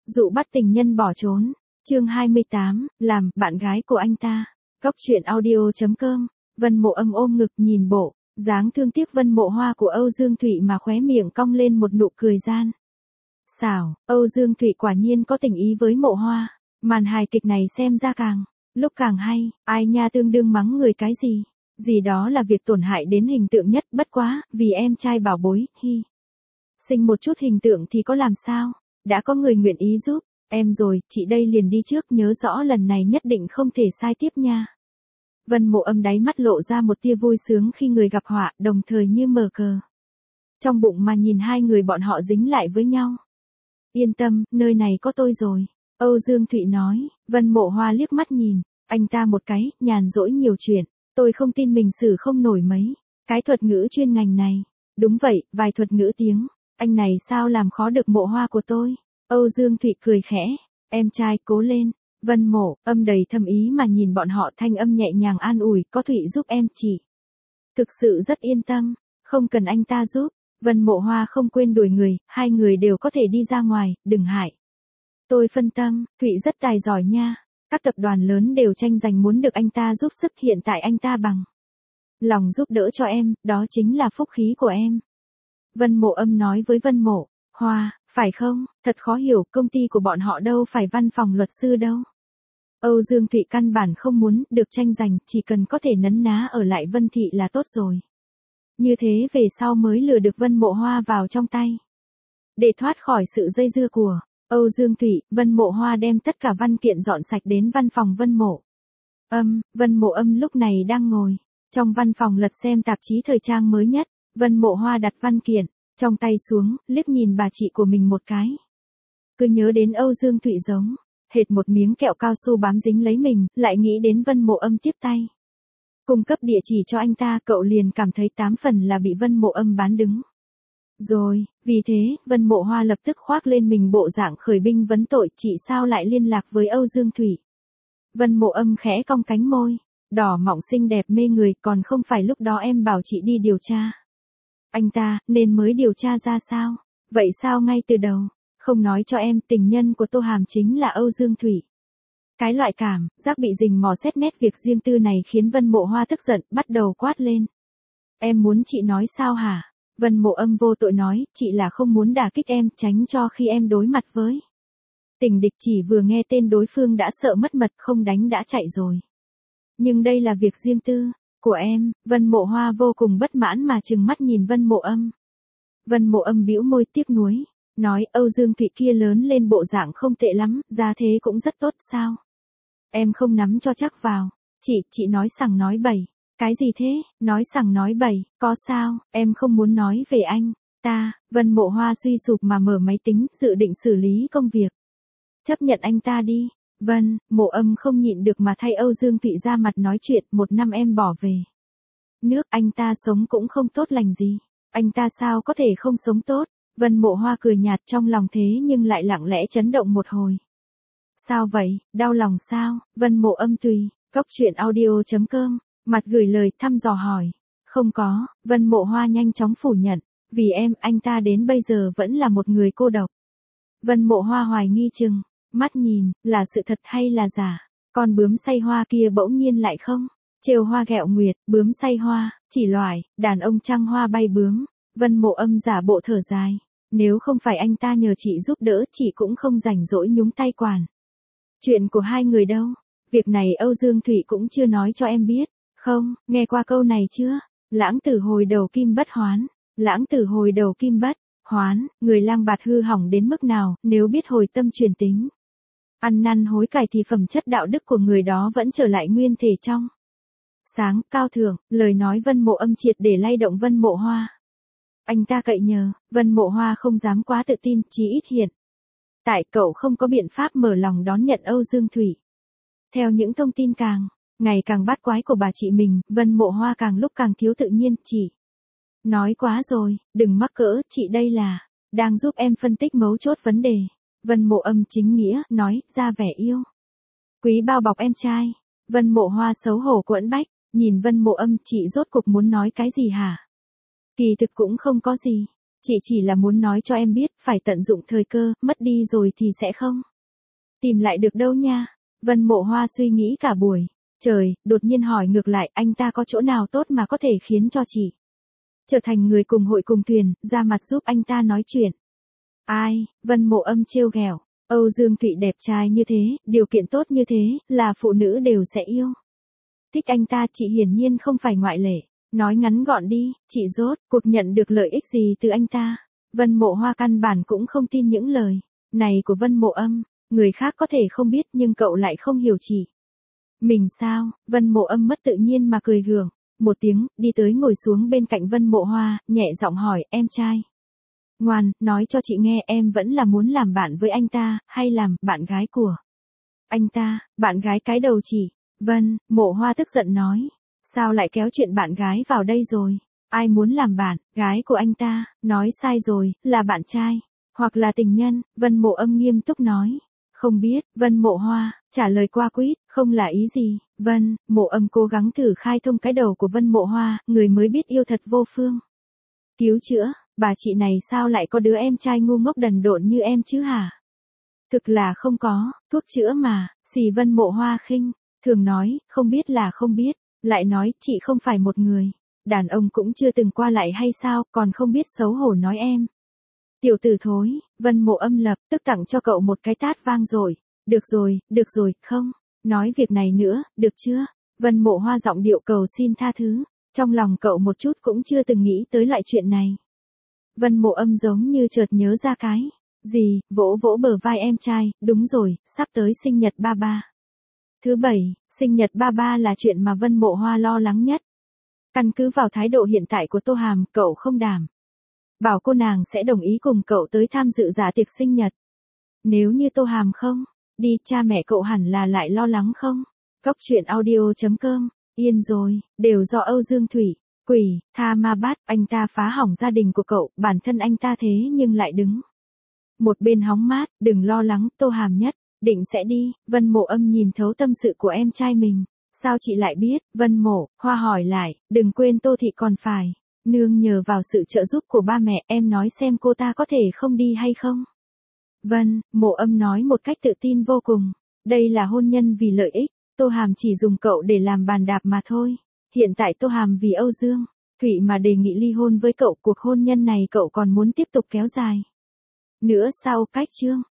Dụ bắt tình nhân bỏ trốn. Chương 28, làm bạn gái của anh ta. Cóc truyện audio.com. Vân Mộ Âm ôm ngực nhìn bộ dáng thương tiếc Vân Mộ Hoa của Âu Dương Thụy mà khóe miệng cong lên một nụ cười gian xảo. Âu Dương Thụy quả nhiên có tình ý với Mộ Hoa. Màn hài kịch này xem ra càng lúc càng hay. Ai nha, tương đương mắng người cái gì đó là việc tổn hại đến hình tượng nhất, bất quá vì em trai bảo bối, hi sinh một chút hình tượng thì có làm sao, đã có người nguyện ý giúp em rồi, chị đây liền đi trước, nhớ rõ lần này nhất định không thể sai tiếp nha. Vân Mộ Âm đáy mắt lộ ra một tia vui sướng khi người gặp họa, đồng thời như mở cờ trong bụng mà nhìn hai người bọn họ dính lại với nhau. Yên tâm, nơi này có tôi rồi, Âu Dương Thụy nói. Vân Mộ Hoa liếc mắt nhìn anh ta một cái, nhàn rỗi nhiều chuyện, tôi không tin mình xử không nổi mấy cái thuật ngữ chuyên ngành này. Đúng vậy, vài thuật ngữ tiếng anh này sao làm khó được Mộ Hoa của tôi. Âu Dương Thụy cười khẽ, em trai cố lên. Vân Mộ Âm đầy thâm ý mà nhìn bọn họ, thanh âm nhẹ nhàng an ủi, có Thụy giúp em chị thực sự rất yên tâm, không cần anh ta giúp. Vân Mộ Hoa không quên đuổi người, hai người đều có thể đi ra ngoài, đừng hại tôi phân tâm, Thụy rất tài giỏi nha. Các tập đoàn lớn đều tranh giành muốn được anh ta giúp sức, hiện tại anh ta bằng lòng giúp đỡ cho em, đó chính là phúc khí của em. Vân Mộ Âm nói với Vân Mộ Hoa, phải không, thật khó hiểu, công ty của bọn họ đâu phải văn phòng luật sư đâu. Âu Dương Thụy căn bản không muốn được tranh giành, chỉ cần có thể nấn ná ở lại Vân Thị là tốt rồi. Như thế về sau mới lừa được Vân Mộ Hoa vào trong tay. Để thoát khỏi sự dây dưa của Âu Dương Thụy, Vân Mộ Hoa đem tất cả văn kiện dọn sạch đến văn phòng Vân Mộ Âm. Vân Mộ Âm lúc này đang ngồi trong văn phòng lật xem tạp chí thời trang mới nhất. Vân Mộ Hoa đặt văn kiện trong tay xuống, liếc nhìn bà chị của mình một cái. Cứ nhớ đến Âu Dương Thụy giống hệt một miếng kẹo cao su bám dính lấy mình, lại nghĩ đến Vân Mộ Âm tiếp tay cung cấp địa chỉ cho anh ta, cậu liền cảm thấy 8 phần là bị Vân Mộ Âm bán đứng rồi. Vì thế, Vân Mộ Hoa lập tức khoác lên mình bộ dạng khởi binh vấn tội, chị sao lại liên lạc với Âu Dương Thụy. Vân Mộ Âm khẽ cong cánh môi đỏ mọng xinh đẹp mê người, còn không phải lúc đó em bảo chị đi điều tra anh ta, nên mới điều tra ra sao? Vậy sao ngay từ đầu không nói cho em, tình nhân của Tô Hàm chính là Âu Dương Thụy. Cái loại cảm giác bị rình mò xét nét việc riêng tư này khiến Vân Mộ Hoa tức giận, bắt đầu quát lên. Em muốn chị nói sao hả? Vân Mộ Âm vô tội nói, chị là không muốn đả kích em, tránh cho khi em đối mặt với tình địch chỉ vừa nghe tên đối phương đã sợ mất mật, không đánh đã chạy rồi. Nhưng đây là việc riêng tư của em. Vân Mộ Hoa vô cùng bất mãn mà trừng mắt nhìn Vân Mộ Âm. Vân Mộ Âm bĩu môi tiếc nuối, nói Âu Dương Thụy kia lớn lên bộ dạng không tệ lắm, ra thế cũng rất tốt sao? Em không nắm cho chắc vào. Chị nói sằng nói bậy. Cái gì thế, nói sằng nói bậy, có sao, em không muốn nói về anh ta. Vân Mộ Hoa suy sụp mà mở máy tính, dự định xử lý công việc. Chấp nhận anh ta đi. Vân Mộ Âm không nhịn được mà thay Âu Dương Thụy ra mặt nói chuyện, 1 năm em bỏ về nước, anh ta sống cũng không tốt lành gì. Anh ta sao có thể không sống tốt? Vân Mộ Hoa cười nhạt, trong lòng thế nhưng lại lặng lẽ chấn động một hồi. Sao vậy, đau lòng sao? Vân Mộ Âm tùy, cóc truyện audio.com, mặt gửi lời thăm dò hỏi. Không có. Vân Mộ Hoa nhanh chóng phủ nhận. Vì em, anh ta đến bây giờ vẫn là một người cô độc. Vân Mộ Hoa hoài nghi chừng mắt nhìn, là sự thật hay là giả? Con bướm say hoa kia bỗng nhiên lại không trêu hoa ghẹo nguyệt, bướm say hoa, chỉ loài, đàn ông trăng hoa bay bướm. Vân Mộ Âm giả bộ thở dài. Nếu không phải anh ta nhờ chị giúp đỡ, chị cũng không rảnh rỗi nhúng tay quản chuyện của hai người đâu. Việc này Âu Dương Thụy cũng chưa nói cho em biết. Không, nghe qua câu này chưa? Lãng tử hồi đầu kim bất hoán. Lãng tử hồi đầu kim bất hoán, người lang bạt hư hỏng đến mức nào, nếu biết hồi tâm chuyển tính, ăn năn hối cải thì phẩm chất đạo đức của người đó vẫn trở lại nguyên thể trong sáng, cao thượng. Lời nói Vân Mộ Âm triệt để lay động Vân Mộ Hoa. Anh ta cậy nhờ, Vân Mộ Hoa không dám quá tự tin, chí ít hiện tại cậu không có biện pháp mở lòng đón nhận Âu Dương Thụy. Theo những thông tin càng ngày càng bát quái của bà chị mình, Vân Mộ Hoa càng lúc càng thiếu tự nhiên. Chị nói quá rồi, đừng mắc cỡ, chị đây là đang giúp em phân tích mấu chốt vấn đề. Vân Mộ Âm chính nghĩa nói ra vẻ yêu quý bao bọc em trai. Vân Mộ Hoa xấu hổ quẫn bách, nhìn Vân Mộ Âm, chị rốt cục muốn nói cái gì hả? Kỳ thực cũng không có gì. Chị chỉ là muốn nói cho em biết, phải tận dụng thời cơ, mất đi rồi thì sẽ không tìm lại được đâu nha. Vân Mộ Hoa suy nghĩ cả buổi. Trời, đột nhiên hỏi ngược lại, anh ta có chỗ nào tốt mà có thể khiến cho chị trở thành người cùng hội cùng thuyền, ra mặt giúp anh ta nói chuyện. Ai, Vân Mộ Âm trêu ghẹo. Âu Dương Thụy đẹp trai như thế, điều kiện tốt như thế, là phụ nữ đều sẽ yêu. Thích anh ta, chị hiển nhiên không phải ngoại lệ. Nói ngắn gọn đi, chị rốt cuộc nhận được lợi ích gì từ anh ta. Vân Mộ Hoa căn bản cũng không tin những lời này của Vân Mộ Âm. Người khác có thể không biết nhưng cậu lại không hiểu chị. Mình sao? Vân Mộ Âm mất tự nhiên mà cười gượng. Một tiếng, đi tới ngồi xuống bên cạnh Vân Mộ Hoa, nhẹ giọng hỏi, em trai. Ngoan, nói cho chị nghe, em vẫn là muốn làm bạn với anh ta, hay làm bạn gái của anh ta, bạn gái cái đầu chị. Vân Mộ Hoa tức giận nói. Sao lại kéo chuyện bạn gái vào đây rồi? Ai muốn làm bạn gái của anh ta? Nói sai rồi, là bạn trai. Hoặc là tình nhân, Vân Mộ Âm nghiêm túc nói. Không biết, Vân Mộ Hoa, trả lời qua quýt, không là ý gì. Vân Mộ Âm cố gắng thử khai thông cái đầu của Vân Mộ Hoa, người mới biết yêu thật vô phương. Cứu chữa, bà chị này sao lại có đứa em trai ngu ngốc đần độn như em chứ hả? Thực là không có, thuốc chữa mà, xì Vân Mộ Hoa khinh, thường nói, không biết là không biết, lại nói, chị không phải một người. Đàn ông cũng chưa từng qua lại hay sao, còn không biết xấu hổ nói em. Tiểu tử thối, Vân Mộ Âm lập tức tặng cho cậu một cái tát vang rồi. Được rồi, không. Nói việc này nữa, được chưa? Vân Mộ Hoa giọng điệu cầu xin tha thứ. Trong lòng cậu một chút cũng chưa từng nghĩ tới loại chuyện này. Vân Mộ Âm giống như chợt nhớ ra cái gì, vỗ vỗ bờ vai em trai, đúng rồi, sắp tới sinh nhật ba ba. Thứ bảy, sinh nhật ba ba là chuyện mà Vân Mộ Hoa lo lắng nhất. Căn cứ vào thái độ hiện tại của Tô Hàm, cậu không đảm bảo cô nàng sẽ đồng ý cùng cậu tới tham dự dạ tiệc sinh nhật. Nếu như Tô Hàm không đi, cha mẹ cậu hẳn là lại lo lắng không? Góc truyện audio.com, yên rồi, đều do Âu Dương Thụy, quỷ, tha ma bát, anh ta phá hỏng gia đình của cậu, bản thân anh ta thế nhưng lại đứng một bên hóng mát, đừng lo lắng, Tô Hàm nhất định sẽ đi. Vân Mộ Âm nhìn thấu tâm sự của em trai mình. Sao chị lại biết? Vân Mộ Hoa hỏi lại, đừng quên Tô Thị còn phải nương nhờ vào sự trợ giúp của ba mẹ, em nói xem cô ta có thể không đi hay không? Vân Mộ Âm nói một cách tự tin vô cùng. Đây là hôn nhân vì lợi ích, Tô Hàm chỉ dùng cậu để làm bàn đạp mà thôi. Hiện tại Tô Hàm vì Âu Dương Thụy mà đề nghị ly hôn với cậu, cuộc hôn nhân này cậu còn muốn tiếp tục kéo dài nữa sao? Cách chương